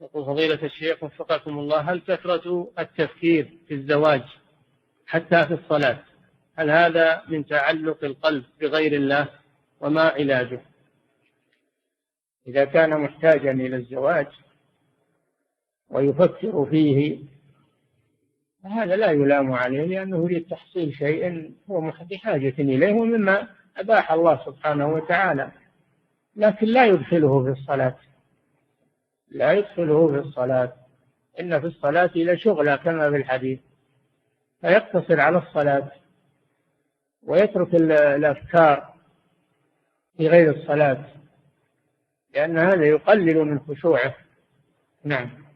يقول فضيلة الشيخ وفقكم الله، هل كثرة التفكير في الزواج حتى في الصلاة هل هذا من تعلق القلب بغير الله، وما علاجه؟ إذا كان محتاجا إلى الزواج ويفكر فيه هذا لا يلام عليه، لأنه يريد تحصيل شيء هو بحاجة إليه ومما أباح الله سبحانه وتعالى، لكن لا يدخله في الصلاة، لا يدخله في الصلاة. إن في الصلاة لشغلة كما في الحديث، فيقتصر على الصلاة ويترك الأفكار في غير الصلاة، لأن هذا يقلل من خشوعه. نعم.